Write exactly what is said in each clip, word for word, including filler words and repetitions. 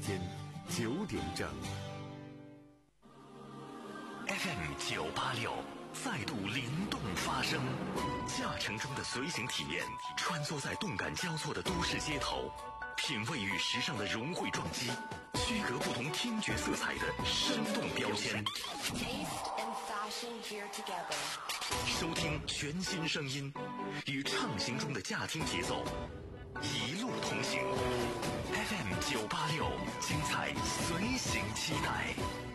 间九点整。 F M 九八六再度灵动发声，驾乘中的随行体验，穿梭在动感交错的都市街头，品味与时尚的融汇撞击，区隔不同听觉色彩的生动标签。收听全新声音，与畅行中的驾听节奏，一路同行。F M 九八六，精彩随行期待。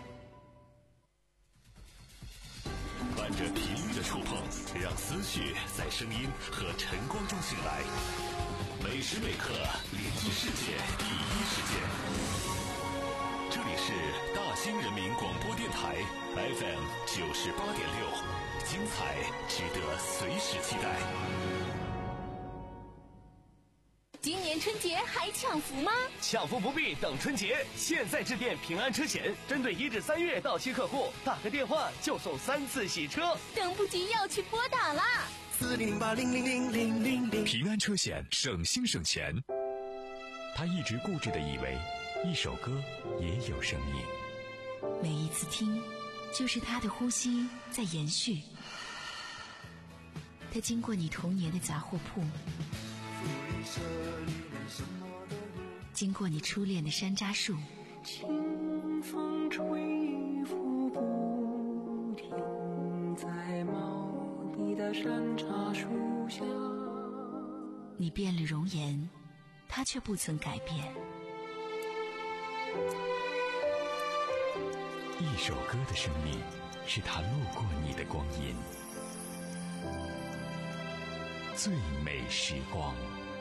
伴着频率的触碰，让思绪在声音和晨光中醒来。每时每刻连接世界第一时间。这里是大兴人民广播电台 F M 九十八点六，精彩值得随时期待。 今年春节还抢福吗？ 抢福不必等春节，现在致电平安车险，针对一至三月到期客户，打个电话就送三次洗车， 等不及要去拨打啦！ 四零零八零零零零零零。 平安车险，省心省钱。他一直固执地以为，一首歌也有生命， 每一次听，就是他的呼吸在延续。他经过你童年的杂货铺，经过你初恋的山楂树， 清风吹拂不停，在茂密的山茶树下。 你变了容颜，他却不曾改变。 一首歌的生命，是他路过你的光阴。最美时光。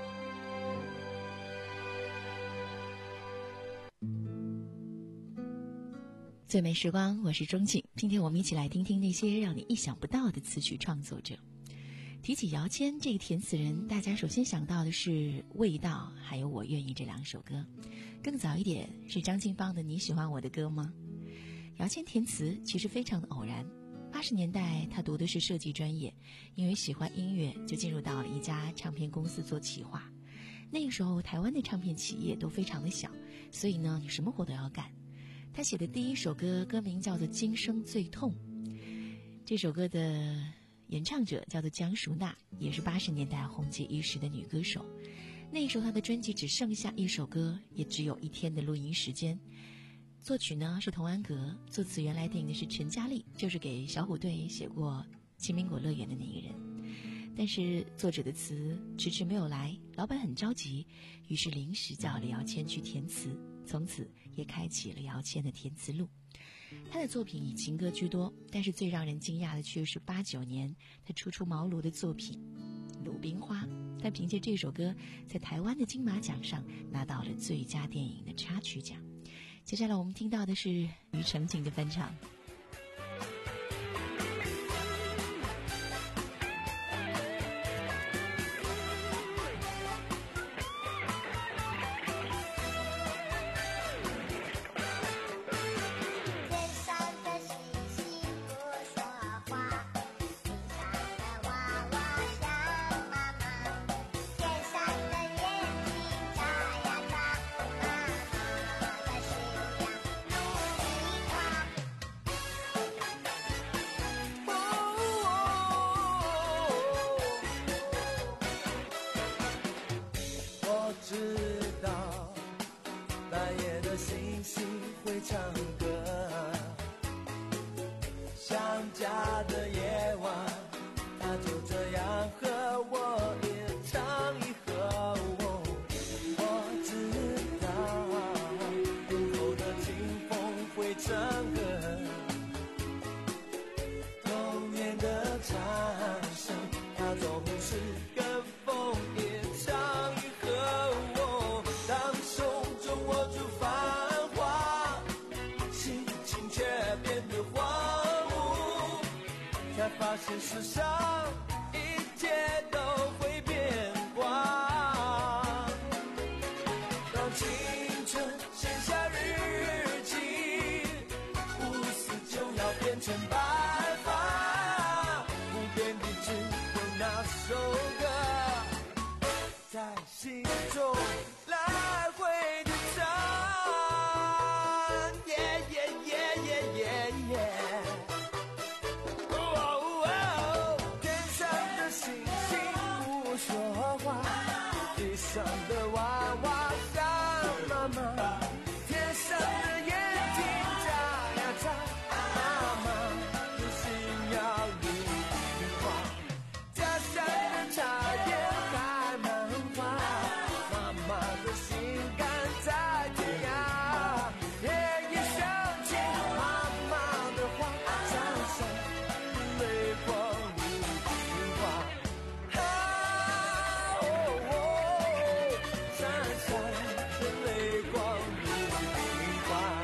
最美时光，我是钟静。今天我们一起来听听那些让你意想不到的词曲创作者。提起姚谦这个填词人，大家首先想到的是《味道》还有《我愿意》这两首歌。更早一点是张清芳的《你喜欢我的歌吗》。姚谦填词其实非常的偶然。八十年代他读的是设计专业，因为喜欢音乐就进入到了一家唱片公司做企划。那个时候台湾的唱片企业都非常的小，所以呢你什么活都要干。他写的第一首歌歌名叫做《今生最痛》，这首歌的演唱者叫做江淑娜，也是八十年代红极一时的女歌手。那时候她的专辑只剩下一首歌，也只有一天的录音时间。作曲呢是童安格，作词原来定的是陈嘉丽，就是给小虎队写过《青苹果乐园》的那个人。但是作者的词迟迟没有来，老板很着急，于是临时叫了姚谦去填词，从此也开启了姚谦的填词路。他的作品以情歌居多，但是最让人惊讶的却是八九年他初出茅庐的作品《鲁冰花》，他凭借这首歌在台湾的金马奖上拿到了最佳电影的插曲奖。接下来我们听到的是庾澄庆的翻唱。 发现世上一切都会变光，当青春写下日记，不死就要变成白发，不变的只有那首歌在心中来回的唱。 天上的眼睛眨呀眨，妈妈的心要如冰花，家乡的茶叶开满花，妈妈的心甘在天涯。夜夜想起妈妈的话，闪闪的泪光如冰花，啊哦哦，闪闪的泪光如冰花。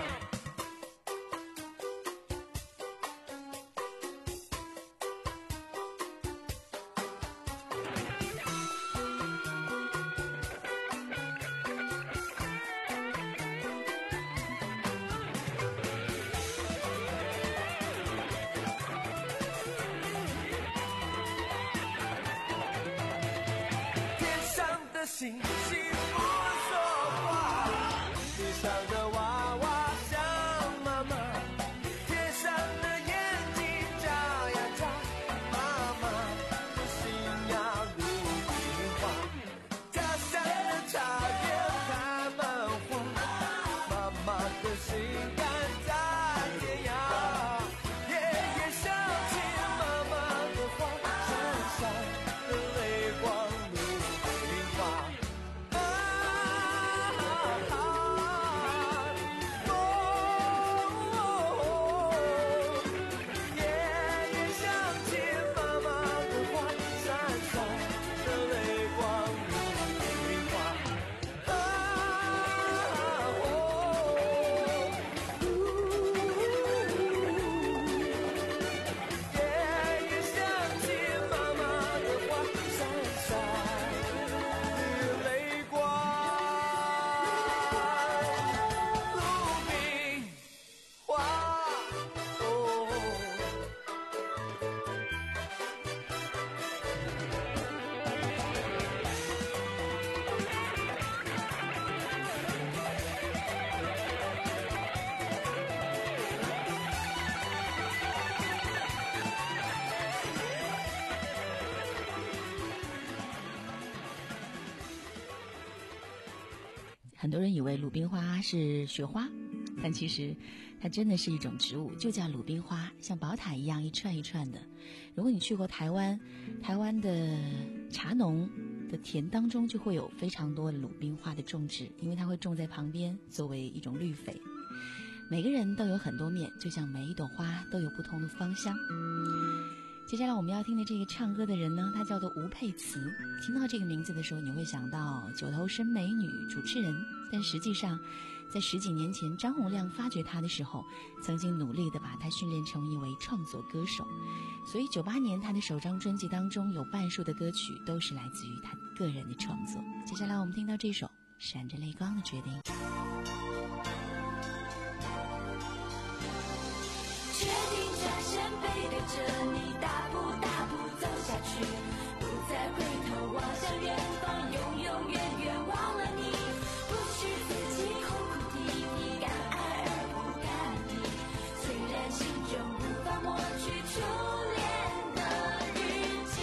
天上的星星不说话，地上的娃娃想妈妈，天上的眼睛眨呀眨，妈妈的心要如冰花，家乡的茶叶开满花，妈妈的心甘在天涯。夜夜想起妈妈的话，闪闪的泪光如冰花，啊啊哦，夜夜想起妈妈的话，闪闪的泪光如冰花，啊哦，夜夜想起妈妈的话，闪闪的泪光如冰花，哦。 很多人以为鲁冰花是雪花，但其实它真的是一种植物，就叫鲁冰花，像宝塔一样一串一串的。如果你去过台湾，台湾的茶农的田当中就会有非常多的鲁冰花的种植，因为它会种在旁边作为一种绿肥。每个人都有很多面，就像每一朵花都有不同的芳香。接下来我们要听的这个唱歌的人呢，他叫做吴佩慈。听到这个名字的时候，你会想到九头身美女主持人，但实际上在十几年前张洪亮发掘他的时候，曾经努力地把他训练成一位创作歌手。所以九八年他的首张专辑当中有半数的歌曲都是来自于他个人的创作。接下来我们听到这首闪着泪光的决定。 决定转身背对着你，大步大步走下去，不再回头望向远方，永永远远忘了你，不许自己哭哭啼啼，敢爱而不敢理，虽然心中无法抹去初恋的日记。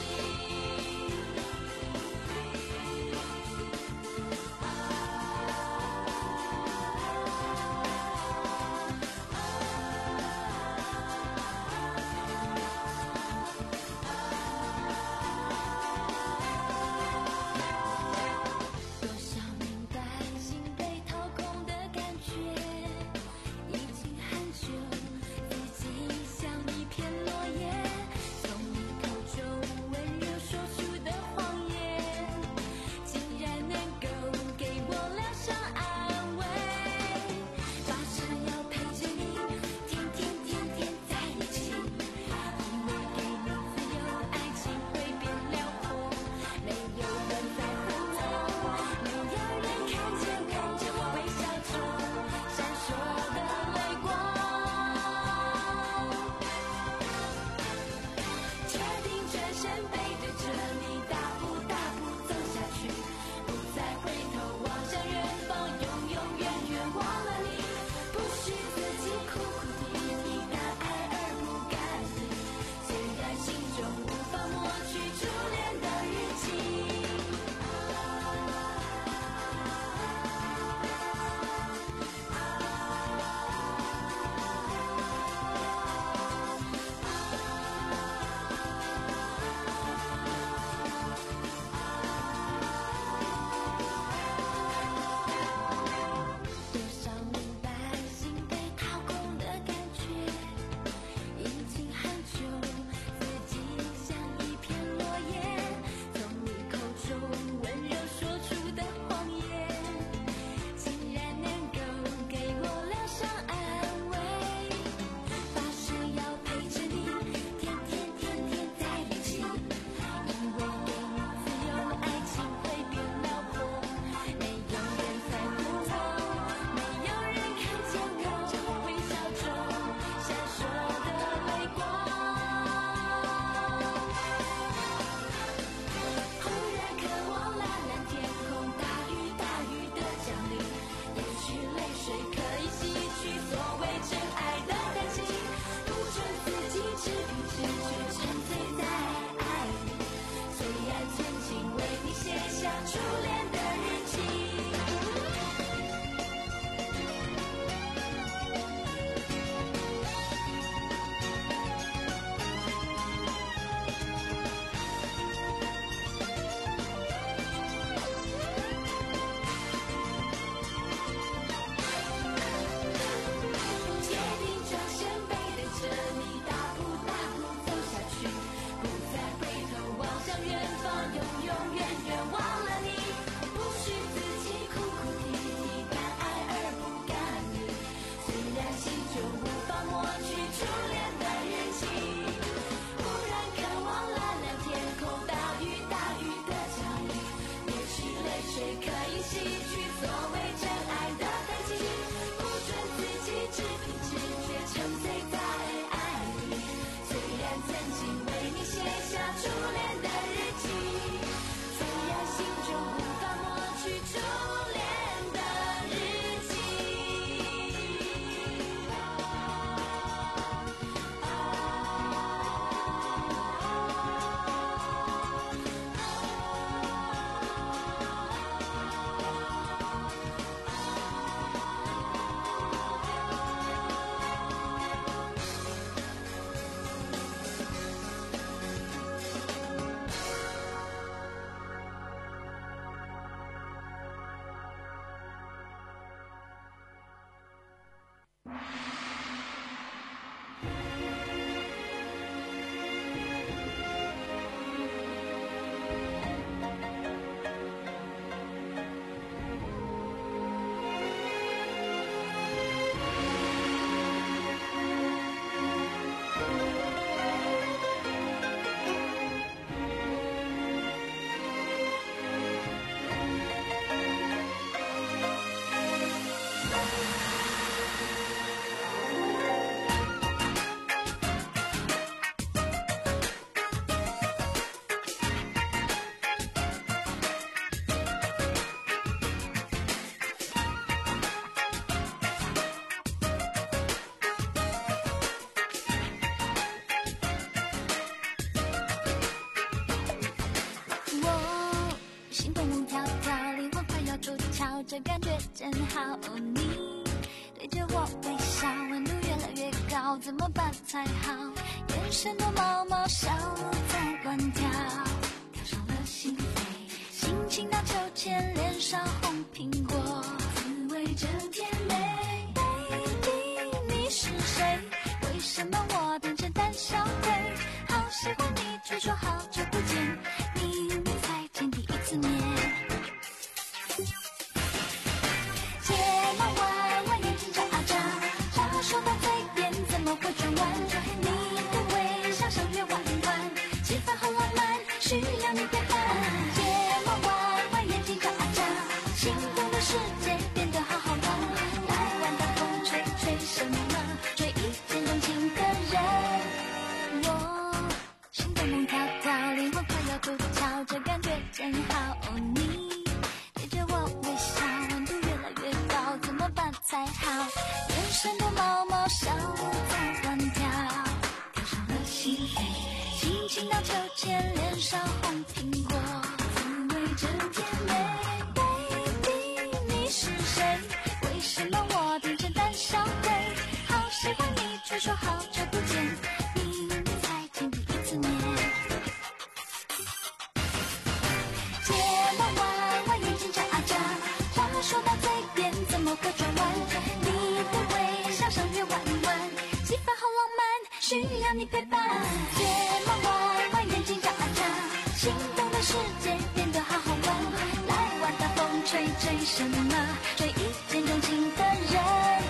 水可以洗去所谓真爱的痕迹，不准自己只凭直觉沉醉在爱里。虽然曾经为你写下初恋的日记。 这感觉真好，哦，你对着我微笑，温度越来越高，怎么办才好？眼神多毛毛，小鹿在乱跳，跳上了心扉，心情荡秋千，脸上红苹果，滋味真甜美。Baby， 你是谁？为什么我变成胆小鬼？好喜欢你，据说好久不见，明明才见第一次面。说到嘴边怎么会转弯？你的微笑像月弯弯，气氛好浪漫，需要你陪伴。睫毛弯弯，眼睛眨啊眨，心动的世界变得好好玩。来玩大风吹吹什么？追一见钟情的人。我心动梦跳跳，灵魂快要出窍，这感觉真好。哦，你对着我微笑，温度越来越高，怎么办才好？眼神多毛毛，小鹿在乱跳，跳上了心扉，心情荡秋千，脸上红苹果，滋味真甜美。Baby， 你是谁？为什么我变成胆小鬼？好喜欢你，据说好久不见，明明才见第一次面。睫毛弯弯，眼睛眨啊眨，话说到嘴边怎么会转弯？需要你陪伴，睫毛弯弯，眼睛眨啊眨，心动的世界变得好好玩。来玩大风吹吹什么？追一见钟情的人。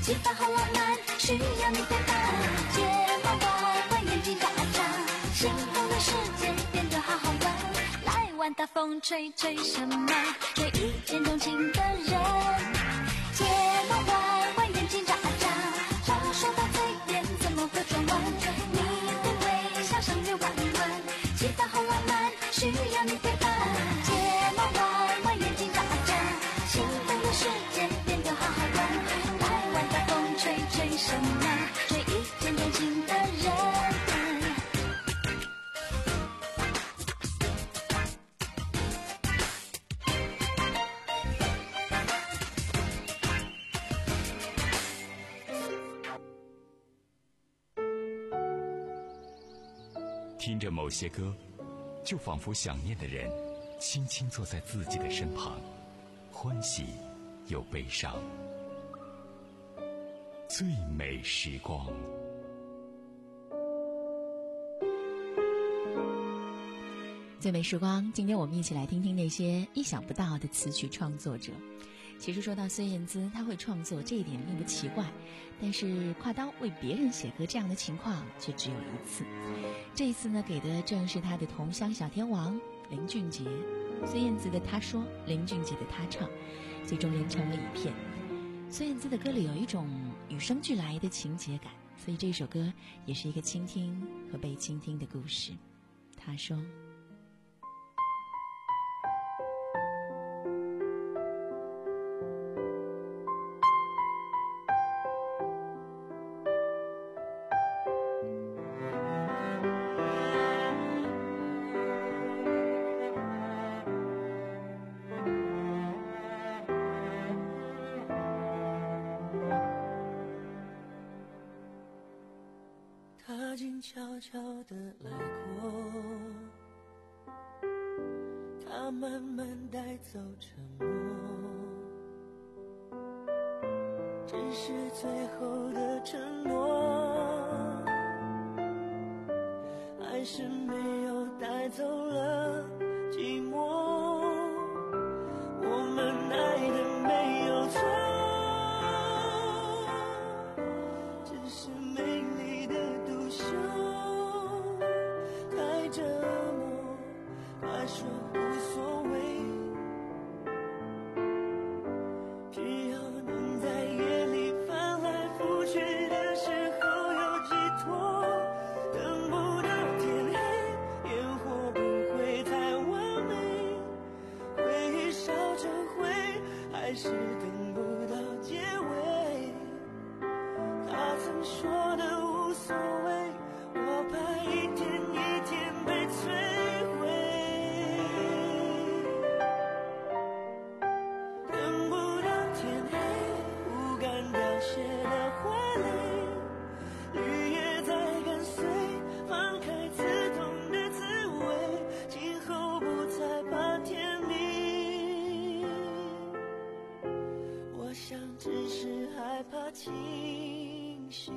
气氛好浪漫，需要你陪伴。睫毛弯弯，眼睛眨眨，心动的世界变得好好玩。来玩大风吹，吹什么？吹一见钟情的人。睫毛弯弯，眼睛眨眨，话说到嘴边怎么会转弯？你的微笑像月弯弯，气氛好浪漫，需要你陪伴。睫毛弯弯，眼睛眨眨，心动的世界变得好好玩。来玩大风吹，吹什么？吹一见钟情的人。 听着某些歌，就仿佛想念的人轻轻坐在自己的身旁，欢喜又悲伤。最美时光。 最美时光，今天我们一起来听听那些意想不到的词曲创作者。其实说到孙燕姿，她会创作这一点并不奇怪，但是挎刀为别人写歌这样的情况却只有一次。这一次呢，给的正是她的同乡小天王林俊杰。孙燕姿的她说，林俊杰的他唱，最终连成了一片。孙燕姿的歌里有一种与生俱来的情节感，所以这首歌也是一个倾听和被倾听的故事。她说， 他静悄悄地来过，他慢慢带走沉默，只是最后的承诺，还是没有带走了寂寞。我们爱的没有错，只是美丽的独秀太折磨。他说无所谓，只要能在夜里翻来覆去的时候有寄托。等不到天黑，烟火不会太完美，回忆烧成灰，还是等不到结尾。他曾说的无所谓，我怕一天一天被摧毁。等不到天黑，不敢凋谢的花蕾，绿叶在跟随，放开刺痛的滋味，今后不再怕天明。我想只是害怕清醒。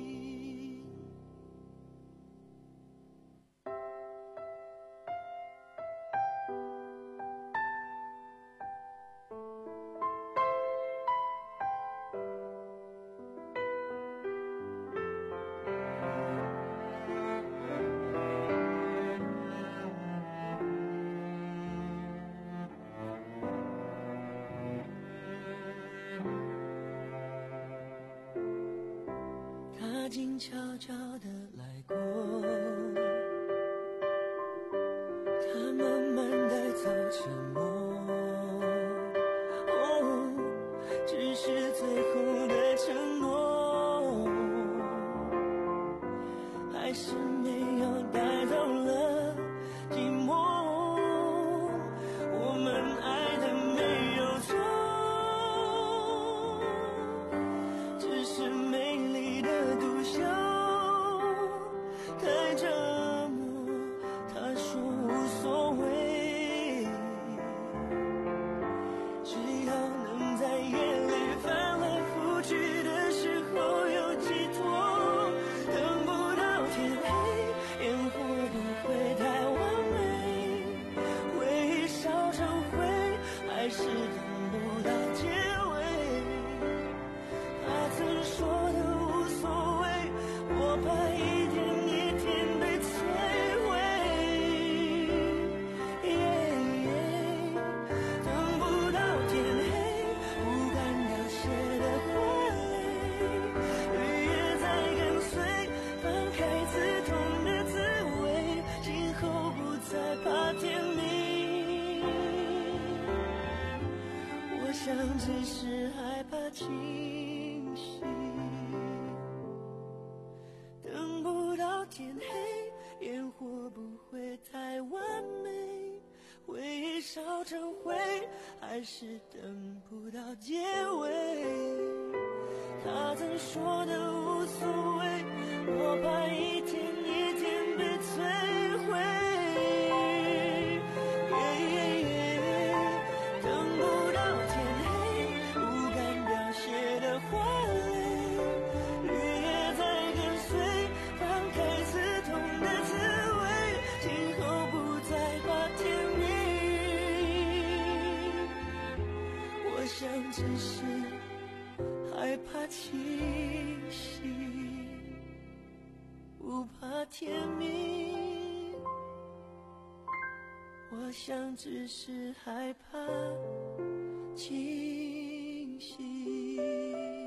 他静悄悄地来过，他慢慢带走沉默，哦，只是最后的承诺，还是没有带走了寂寞。我们爱的没有错，只是美丽的独秀太折磨。他说无所谓，只要能在夜里翻来覆去的时候有寄托。等不到天黑，烟火不会太完美，回忆烧成灰，还是等不到结尾。他曾只是害怕清醒，等不到天黑，烟火不会太完美，回忆烧成灰，还是等不到结尾。他曾说的无所谓，我怕一天一天被摧毁。只是害怕清醒，不怕天明。我想只是害怕清醒。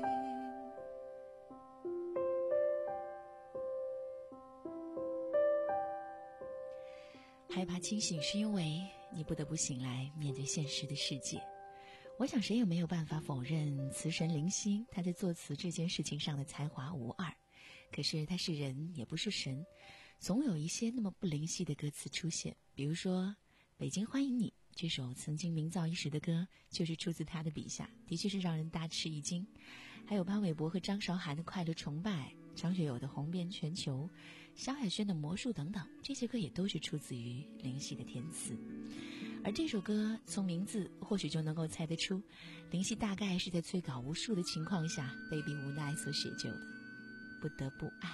害怕清醒是因为你不得不醒来面对现实的世界。我想谁也没有办法否认词神林夕他在作词这件事情上的才华无二，可是他是人也不是神，总有一些那么不灵犀的歌词出现。比如说北京欢迎你这首曾经名噪一时的歌，就是出自他的笔下，的确是让人大吃一惊。还有潘玮柏和张韶涵的快乐崇拜，张学友的红遍全球，萧亚轩的魔术等等，这些歌也都是出自于林夕的填词。而这首歌从名字或许就能够猜得出，林夕大概是在催稿无数的情况下被逼无奈所写就的，不得不爱。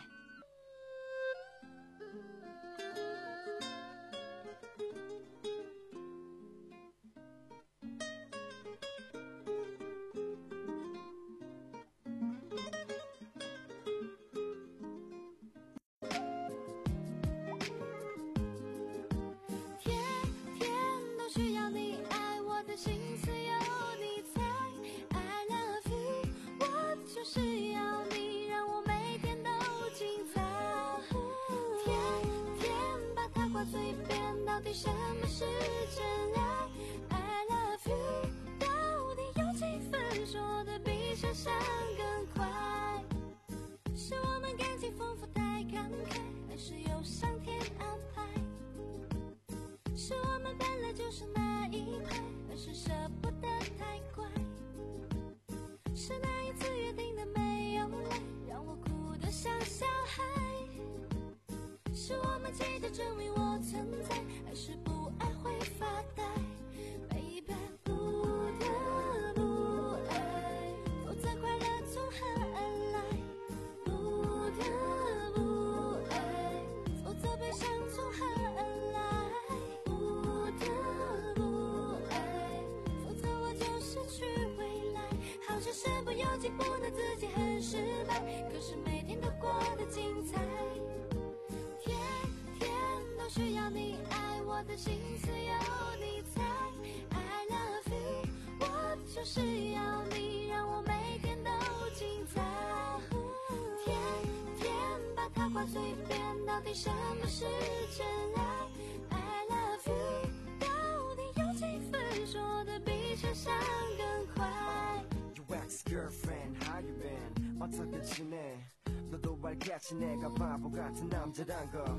내가 바보 같은 남자란 거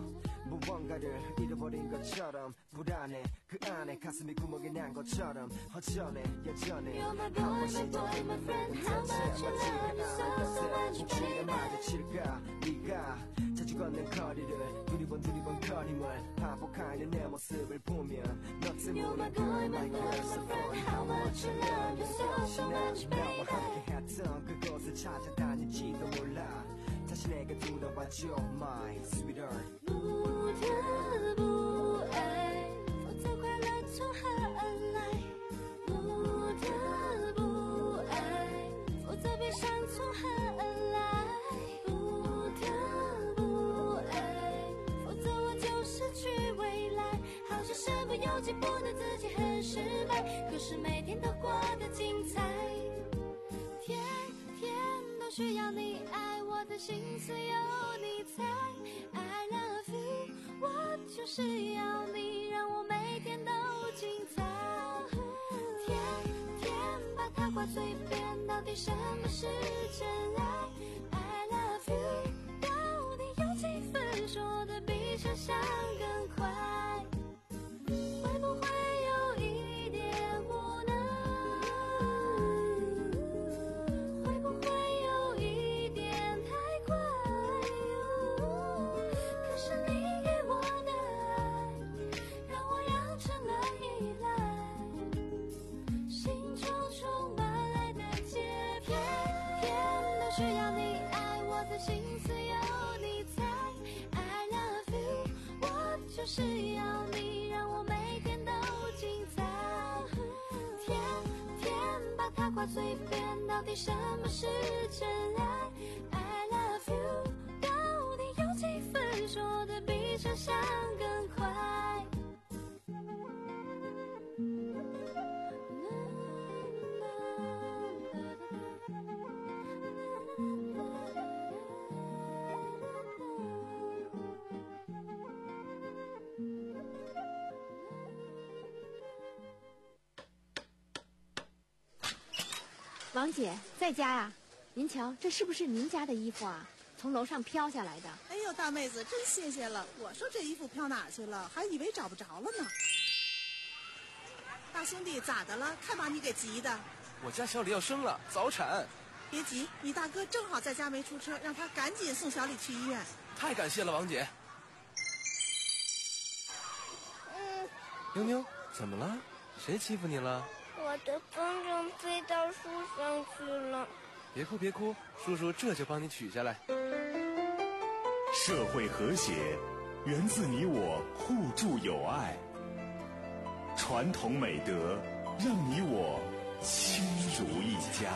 무언가를 잃어버린 것처럼 불안해 그 안에 가슴이 구멍이 난 것처럼 허전해 여전해 You're my boy, my boy, my friend How much you love me so, so much baby 마주칠까 네가 자주 걷는 거리를 두리번 두리번 거림을 반복하는 내 모습을 보면 너 때문에 You're my boy, my boy, my friend How much you love me so, so much baby 너와 함께 했던 그곳을 찾아다닐지도 몰라 다시 내게 돌아와줘 my sweetheart 不得不爱否则快乐从何而来不得不爱否则悲伤从何而来不得不爱否则我就失去未来好像身不由己不能自己很失败可是每天都过得精彩天天都需要你爱我的心思有你猜 I love you 我就是要你让我每天都精彩天天把它挂嘴边，到底什么是真爱 I love you， 到底有几分说的比想象更快？会不会有一点无奈？会不会有一点太快？可是你给我的爱，让我养成了依赖，心中充满爱的节拍，天都需要你爱，我的心思有你猜 I love you， 我就是要你让我每天都精彩。天天把它挂嘴边，到底什么是真爱 I love you， 到底有几分说的比想象更快？ 王姐在家呀？您瞧，这是不是您家的衣服啊？从楼上飘下来的。 哎呦，大妹子，真谢谢了！我说这衣服飘哪去了，还以为找不着了呢。大兄弟，咋的了？看把你给急的。 我家小李要生了，早产。 别急，你大哥正好在家没出车，让他赶紧送小李去医院。 太感谢了，王姐。 嗯， 妞妞，怎么了？谁欺负你了？ 我的风筝飞到树上去了。 别哭别哭，叔叔这就帮你取下来。 社会和谐源自你我互助友爱，传统美德让你我亲如一家。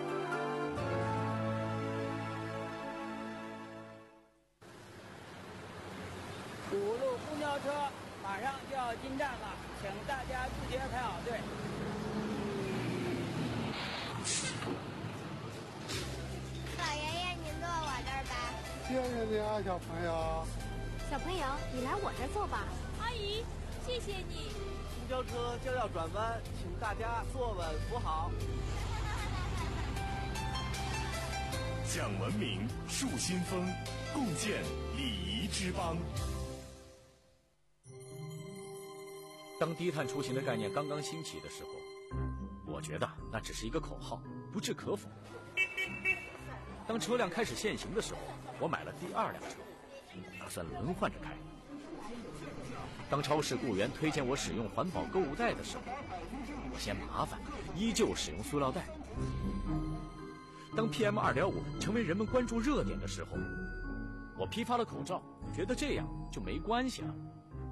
五路公交车马上就要进站了，请大家自觉排好队。 老爷爷，您坐我这儿吧。 谢谢你啊，小朋友。 小朋友，你来我这儿坐吧。 阿姨，谢谢你。 公交车就要转弯，请大家坐稳扶好。 讲文明，树新风，共建礼仪之邦。 当低碳出行的概念刚刚兴起的时候，我觉得那只是一个口号，不置可否。当车辆开始限行的时候，我买了第二辆车，打算轮换着开。当超市雇员推荐我使用环保购物袋的时候，我嫌麻烦，依旧使用塑料袋。当 P M 二点五 成为人们关注热点的时候，我批发了口罩，觉得这样就没关系了。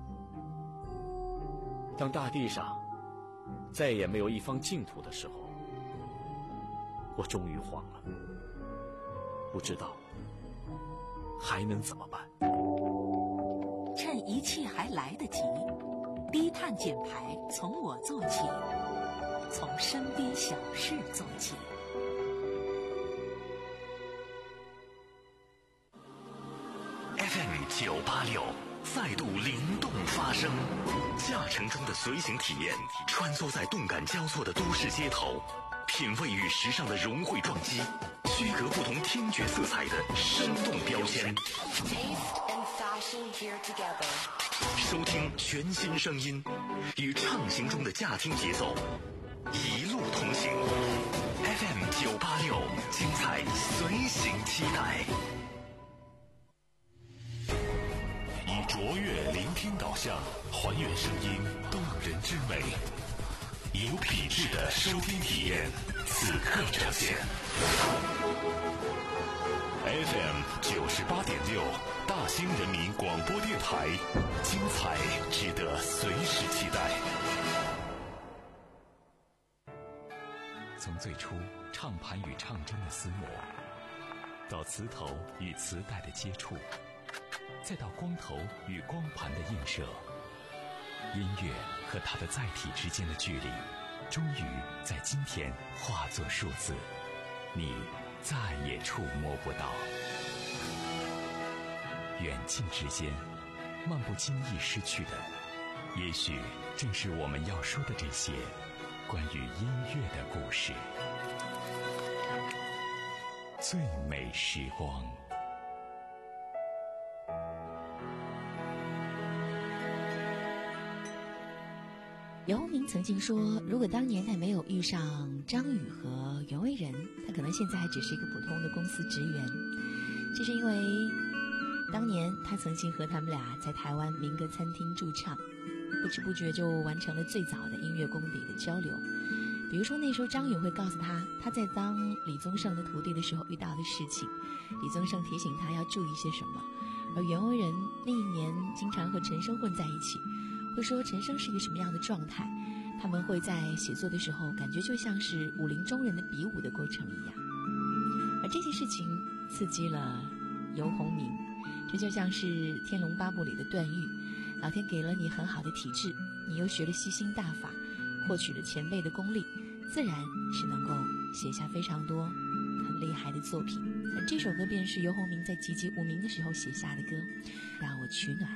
当大地上再也没有一方净土的时候，我终于慌了，不知道还能怎么办。 趁一切还来得及，低碳减排从我做起，从身边小事做起。 F M 九八六再度灵动发声，驾乘中的随行体验，穿梭在动感交错的都市街头，品味与时尚的融汇撞击，区隔不同听觉色彩的生动标签。收听全新声音，与畅行中的驾听节奏，一路同行。F M 九八六，精彩随行期待。以卓越聆听导向，还原声音动人之美，有品质的收听体验，此刻呈现。F M 九十八点六，大兴人民广播电台，精彩值得随时期待。 从最初唱盘与唱针的厮磨，到磁头与磁带的接触，再到光头与光盘的映射，音乐和它的载体之间的距离，终于在今天化作数字，你再也触摸不到。远近之间，漫不经意失去的，也许正是我们要说的这些关于音乐的故事。最美时光。 姚宏明曾经说，如果当年他没有遇上张宇和袁惟仁，他可能现在还只是一个普通的公司职员。这是因为当年他曾经和他们俩在台湾民歌餐厅驻唱，不知不觉就完成了最早的音乐功底的交流。比如说那时候张宇会告诉他他在当李宗盛的徒弟的时候遇到的事情，李宗盛提醒他要注意些什么。而袁惟仁那一年经常和陈升混在一起，会说陈升是一个什么样的状态，他们会在写作的时候感觉就像是武林中人的比武的过程一样。而这些事情刺激了游鸿明，这就像是《天龙八部》里的段誉，老天给了你很好的体质，你又学了吸星大法，获取了前辈的功力，自然是能够写下非常多很厉害的作品。而这首歌便是游鸿明在籍籍无名的时候写下的歌，让我取暖。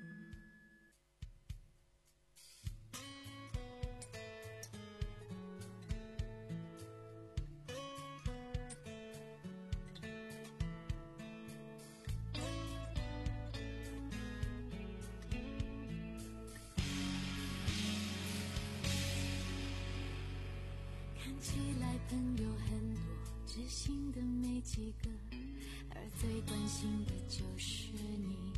看起来朋友很多，知心的没几个，而最关心的就是你。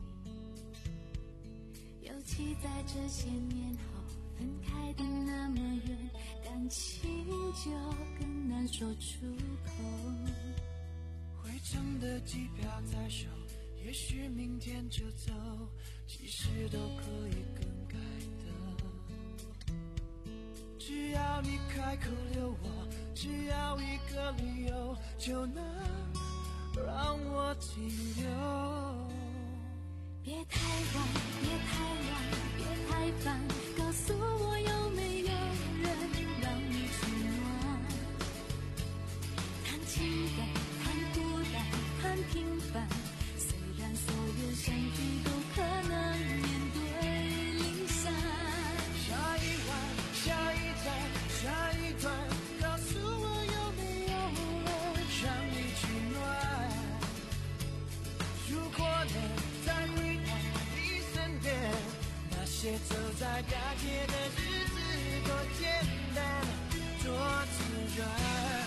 尤其在这些年后，分开的那么远，感情就更难说出口。 回程的机票在手，也许明天就走，其实都可以更改的。只要你开口留我，只要一个理由，就能让我停留。 别太晚，别太晚，别太烦，告诉我有没有人让你取暖。谈情感，谈孤单，谈平凡，虽然所有相聚都可能面对离散。 下一晚，下一站，下一段，告诉我有没有人让你取暖。如果能再回到你身边，那些走在大街的日子多简单，多自然。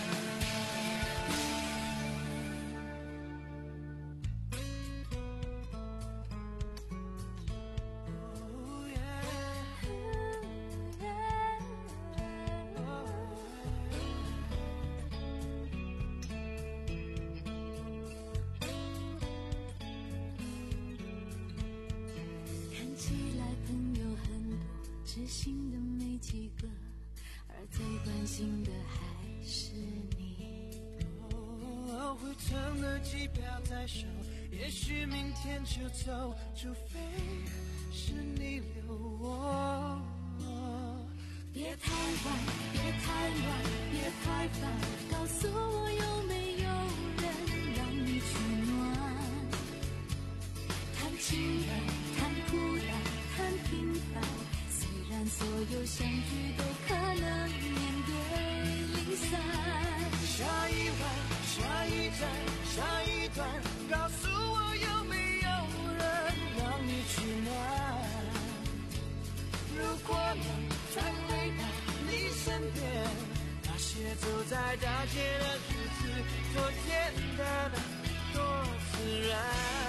知心的没几个，而最关心的还是你。 哦，回程的机票在手，也许明天就走，除非是你留我。 别太晚，别太晚，别太烦，告诉我有没有人让你取暖。谈情感，谈孤单，谈平凡，所有相聚都可能面对离散。 下一晚，下一站，下一段，告诉我有没有人让你取暖。如果能再回到你身边，那些走在大街的日子多简单，多自然。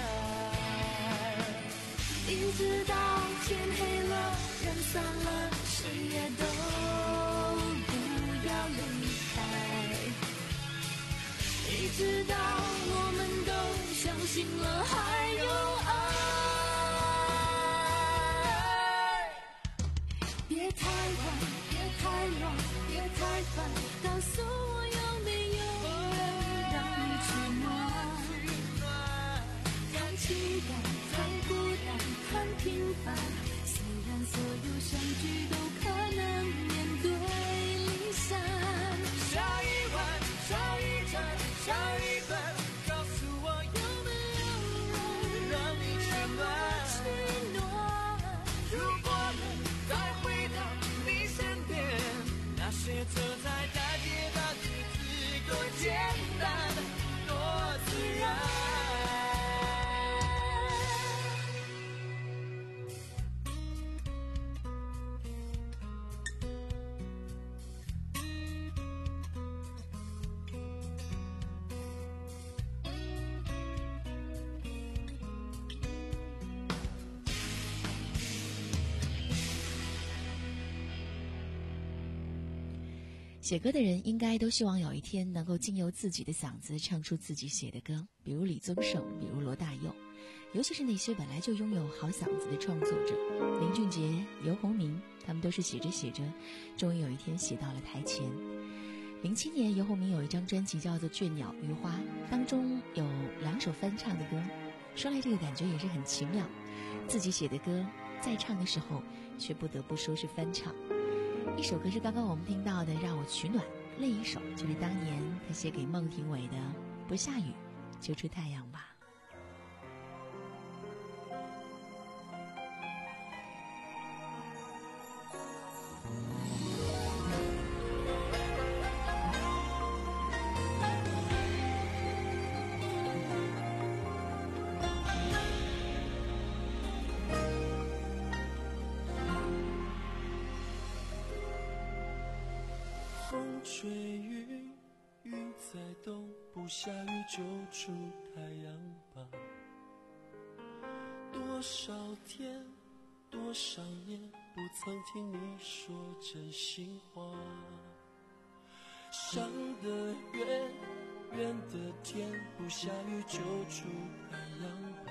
一直到天黑了，人散了，谁也都不要离开。一直到我们都相信了还有爱。别太晚，别太乱，别太烦，告诉我有没有人让你取暖。谈情感，谈孤单，谈平凡，虽然所有相聚都可能面对离散。 下一晚，下一站，下一段，告诉我有没有人写歌的人应该都希望有一天能够经由自己的嗓子唱出自己写的歌，比如李宗盛，比如罗大佑，尤其是那些本来就拥有好嗓子的创作者，林俊杰、游鸿明，他们都是写着写着，终于有一天写到了台前。零七年，游鸿明有一张专辑叫做《倦鸟余花》，当中有两首翻唱的歌，说来这个感觉也是很奇妙，自己写的歌在唱的时候却不得不说是翻唱。一首歌是刚刚我们听到的《让我取暖》，另一首就是当年他写给孟庭苇的《不下雨就出太阳吧》。 风吹雨，云在动，不下雨就出太阳吧。多少天，多少年，不曾听你说真心话。想得远，远的天，不下雨就出太阳吧。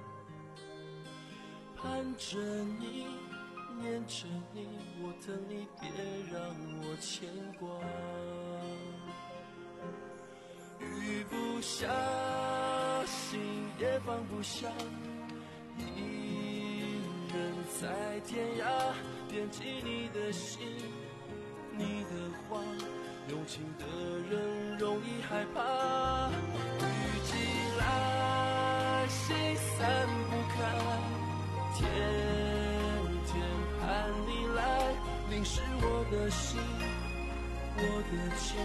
盼着你，念着你，我等你，别让我牵挂。雨不下，心也放不下，一人在天涯，惦记你的心，你的话，用情的人容易害怕。雨季来，心散不开，天盼你来，淋湿我的心，我的情。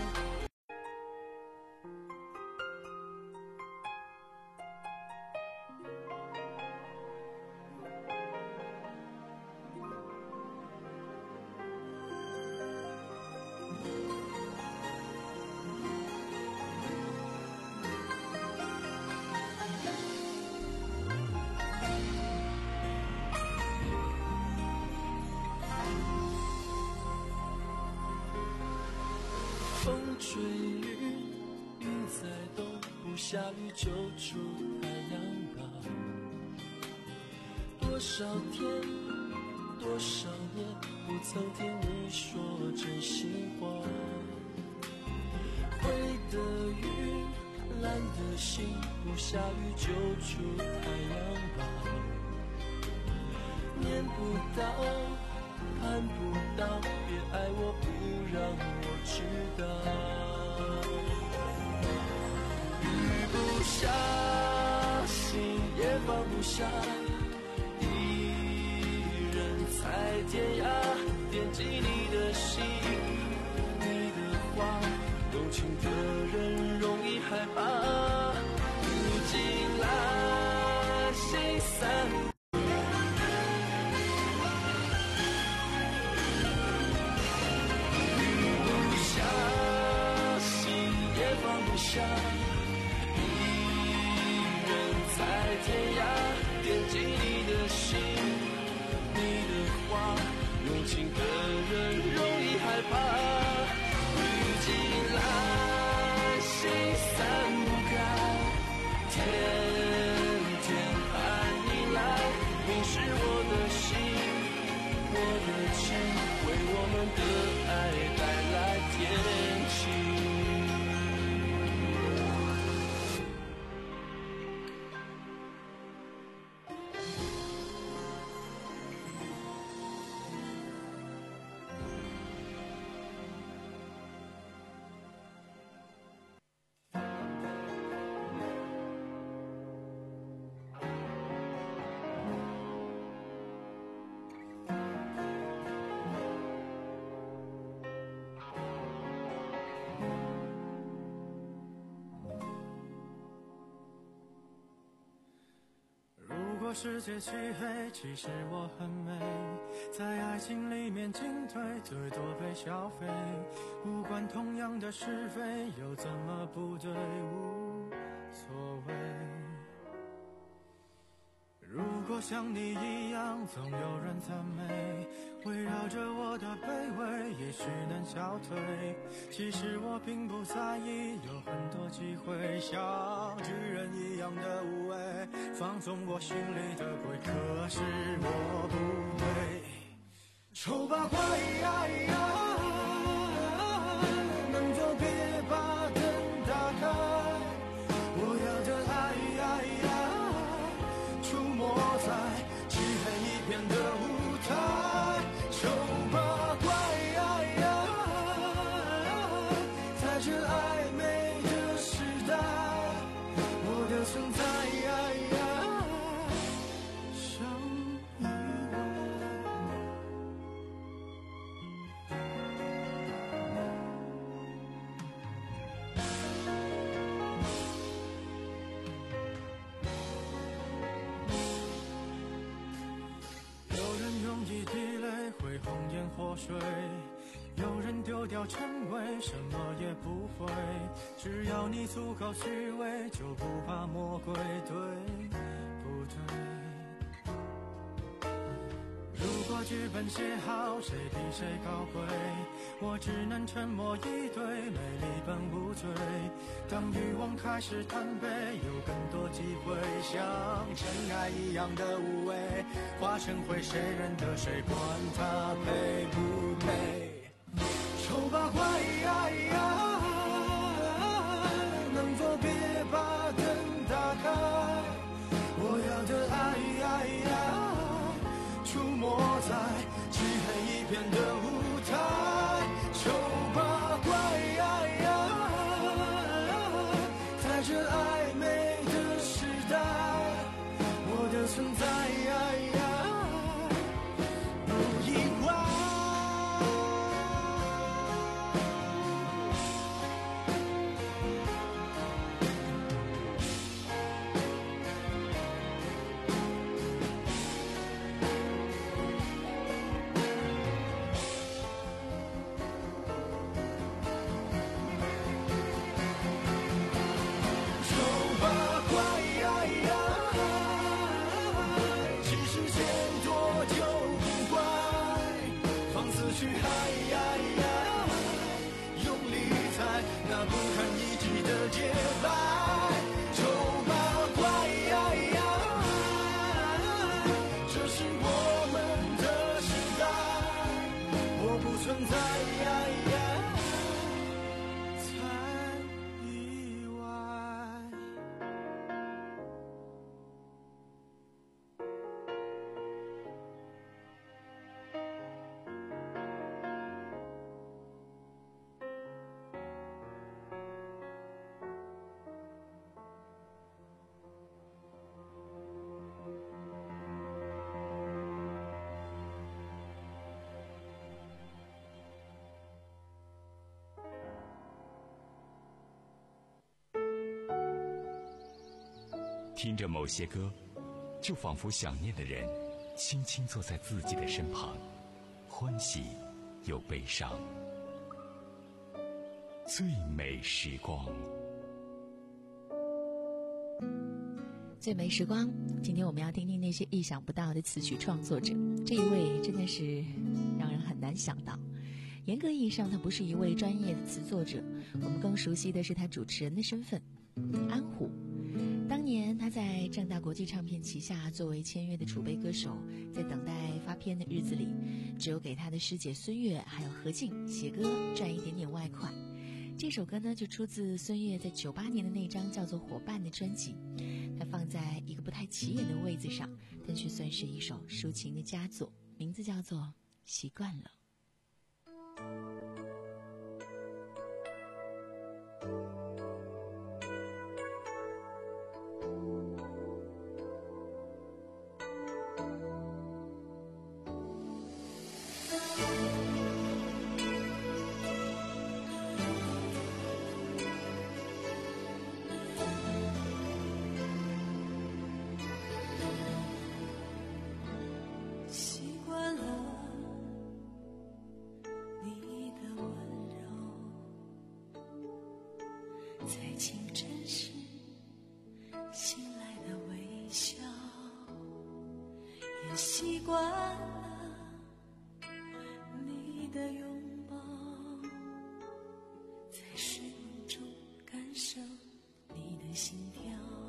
风吹雨，云在动，不下雨就出太阳吧。多少天，多少年，不曾听你说真心话。灰的云，蓝的心，不下雨就出太阳吧。念不到，盼不到，别爱我，不让我知道。雨不下，心也放不下，一人在天涯，惦记你的心，你的话，有情的人容易害怕。雨进来，心散。一人在天涯，惦记你的心，你的话，有情的人容易害怕。雨进来，心散不开，天天盼你来，淋湿我的心，我的情，为我们的爱带来天晴。 如果世界漆黑，其实我很美，在爱情里面进退，最多被消费。不管同样的是非，又怎么不对，无所谓。如果我像你一样，总有人赞美，围绕着我的卑微，也许能消退。其实我并不在意，有很多机会像巨人一样的无畏，放纵我心里的鬼，可是我不对。丑八怪呀，能否别把灯打开？我要的爱出没在漆黑一片的舞台。丑八怪在这暧昧的时代，我的存在像意外。一滴泪会红颜祸水，有人丢掉称谓，什么也不会。只要你足够虚伪，就不怕魔鬼，对不对？如果剧本写好，谁比谁高贵？我只能沉默以对，美丽本无罪。当欲望开始贪杯，有更多机会像尘埃一样的无畏，化成灰，谁认得谁，管他配不配。丑八怪能否别把灯打开？我要的爱出没在漆黑一片的舞台。丑八怪在这暧昧的时代，我的存在不意外。去嗨呀呀，用力踩那不堪一击的节拍。丑八怪呀呀，这是我们的时代，我不存在呀呀，才意外。 听着某些歌，就仿佛想念的人轻轻坐在自己的身旁，欢喜又悲伤。最美时光， 最美时光，今天我们要听听那些意想不到的词曲创作者。这一位真的是让人很难想到，严格意义上他不是一位专业的词作者，我们更熟悉的是他主持人的身份。安虎当年他在正大国际唱片旗下作为签约的储备歌手，在等待发片的日子里，只有给他的师姐孙悦还有何静写歌赚一点点外快。这首歌呢就出自孙悦在九八年的那张叫做《伙伴》的专辑，它放在一个不太起眼的位子上，但却算是一首抒情的佳作，名字叫做《习惯了》。 习惯了你的拥抱，在睡梦中感受你的心跳，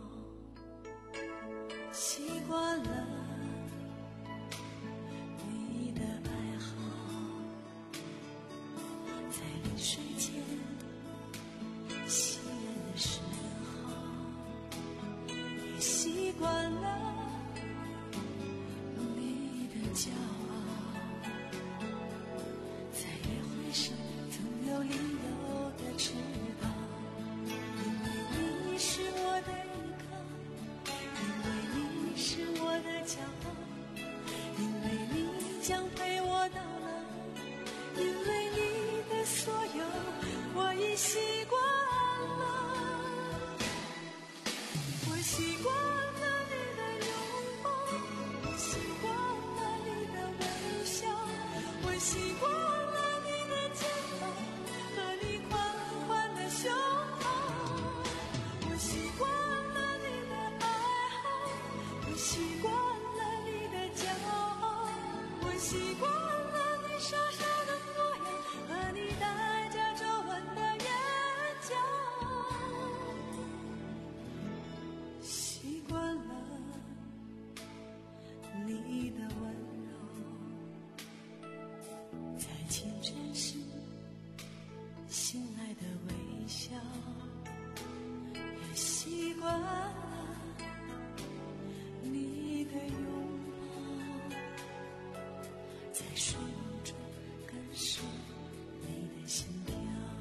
习惯了你的爱好，在临睡前吸烟的时候，也习惯了你的骄傲，在约会时总有理由的迟到，因为你是我的依靠，因为你是我的骄傲，因为你将陪我到老，因为你的所有我已习惯了，我习惯了你的拥抱，我习惯了你的微笑，我习惯了你的肩膀和你宽宽的胸膛，我习惯了你的爱好，我习惯了你的骄傲，我习惯了你傻傻的模样和你带着皱纹的眼角，习惯了你的温柔，在清晨时醒来的微笑，也习惯了你的拥抱，在睡梦中感受你的心跳。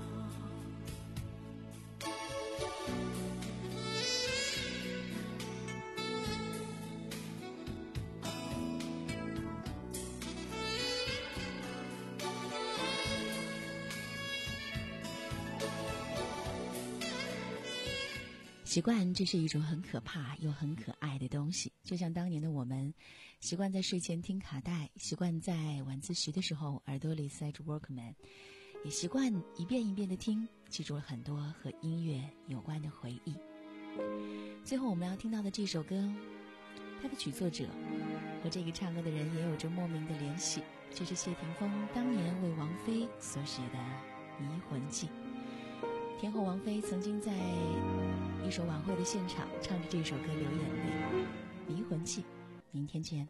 习惯，这是一种很可怕又很可爱的东西。就像当年的我们，习惯在睡前听卡带，习惯在晚自习的时候耳朵里塞着 Walkman， 也习惯一遍一遍的听，记住了很多和音乐有关的回忆。最后我们要听到的这首歌，它的曲作者和这个唱歌的人也有着莫名的联系，这是谢霆锋当年为王菲所写的《迷魂记》。天后王菲曾经在一首晚会的现场唱着这首歌流眼泪，《迷魂记》。明天见。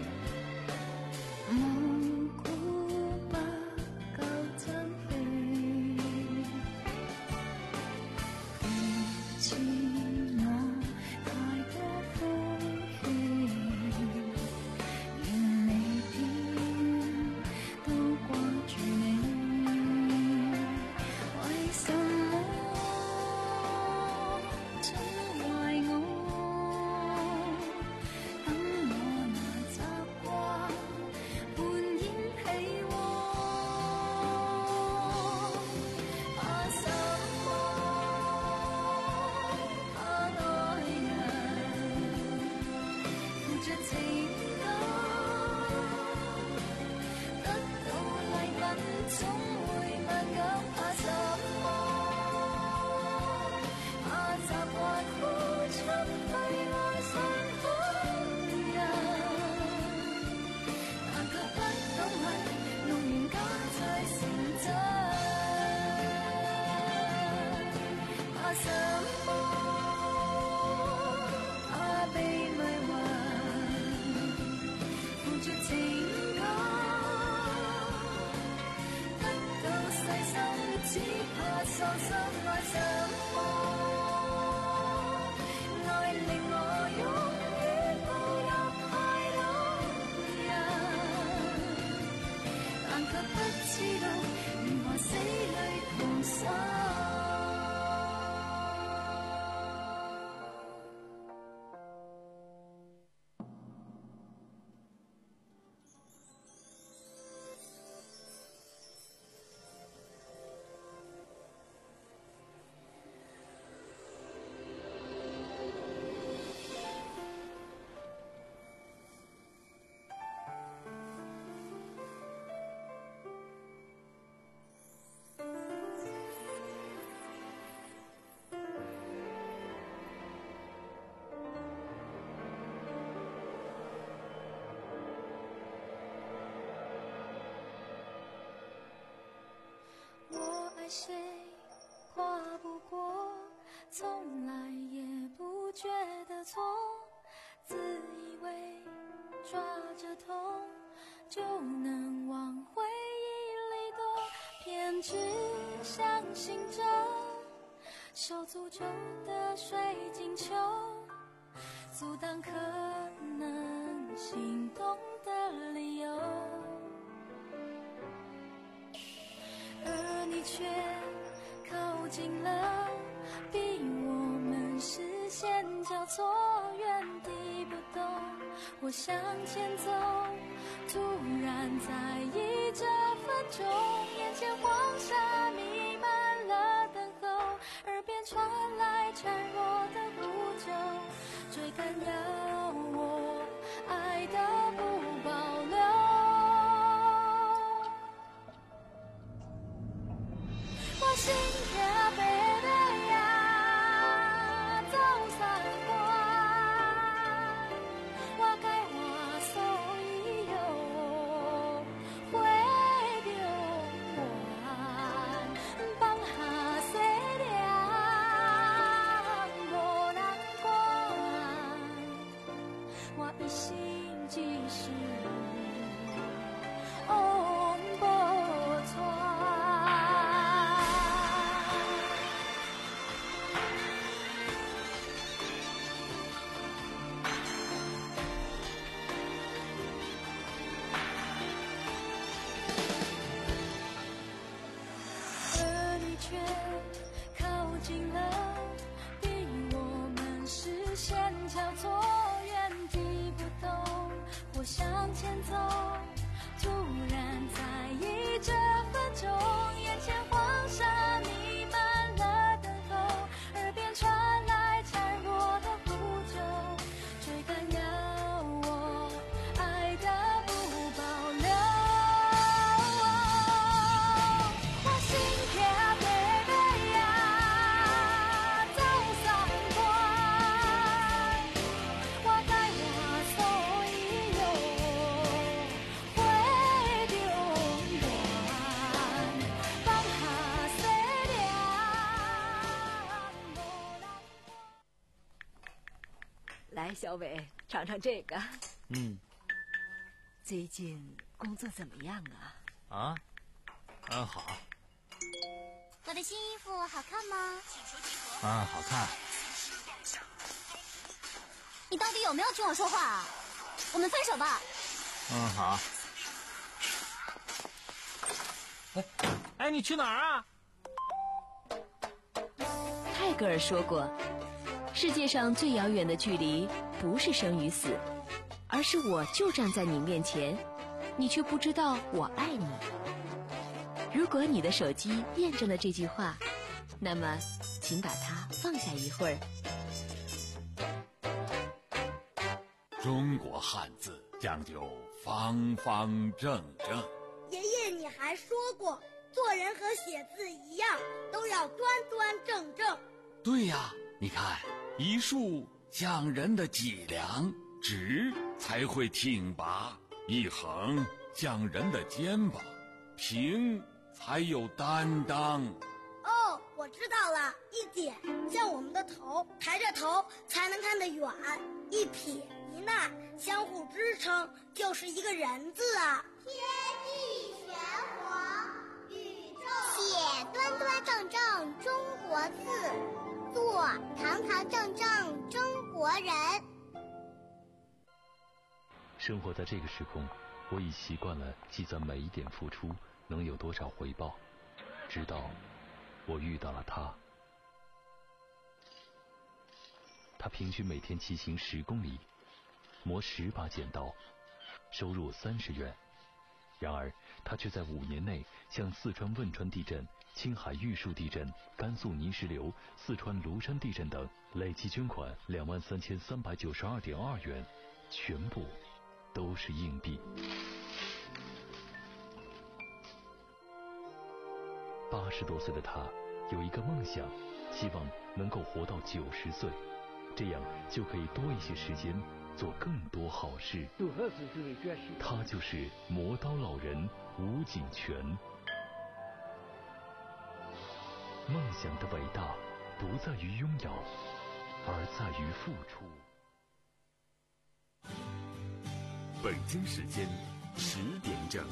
無故不夠珍惜。 总會慢咁怕什麼？怕習慣付出去愛上好人，但卻不懂問，弄完家再成真。怕什麼？怕被迷惑，付出情感，得到細心，只怕喪心。愛什麼？愛令我勇於步入海島人，但卻不知道如何死裏逃生。爱谁跨不过，从来也不觉得错，自以为抓着痛就能往回忆里躲，偏只相信着受诅咒的水晶球，阻挡可能心动的理由。而你却靠近了，逼我们视线交错，原地不动。我向前走，突然在意这分钟，眼前黄沙弥漫了等候，耳边传来孱弱的呼救，追赶要我爱的不保留。我心跳飞的呀，走三关，我该话所以有会丢完，放下细念无人管，我一心只是往无传。而你却靠近了，逼我们视线交错，原地不动。我向前走，突然在意这分钟，眼前黄沙弥漫了等候，耳边传来孱弱的呼救，追赶要我爱的不保留。我心跳飞飞呀，走三关，我该话所以有会丢完，放下细念无人。 来，小伟，尝尝这个。 嗯。 最近工作怎么样啊？ 啊，嗯，好。 我的新衣服好看吗？ 嗯，好看。 你到底有没有听我说话啊？我们分手吧。 嗯，好。哎，哎，你去哪儿啊？ 泰戈尔说过，世界上最遥远的距离不是生与死，而是我就站在你面前，你却不知道我爱你。如果你的手机验证了这句话，那么请把它放下一会儿。 中国汉字讲究方方正正。 爷爷，你还说过，做人和写字一样，都要端端正正。 对呀，你看，一竖像人的脊梁，直才会挺拔；一横像人的肩膀，平才有担当。 哦，我知道了，一点像我们的头，抬着头才能看得远；一撇一捺相互支撑，就是一个人字啊。 天地玄黄，宇宙写端端正正中国字，做堂堂正正中国人。 生活在这个时空，我已习惯了计算每一点付出能有多少回报，直到我遇到了他。他平均每天骑行十公里，磨十把剪刀，收入三十元。然而，他却在五年内向四川汶川地震、青海玉树地震、甘肃泥石流、四川庐山地震等累计捐款两万三千三百九十二点二元，全部都是硬币。八十多岁的他有一个梦想，希望能够活到九十岁，这样就可以多一些时间做更多好事。他就是磨刀老人吴锦泉。梦想的伟大不在于拥有，而在于付出。 北京时间十点整。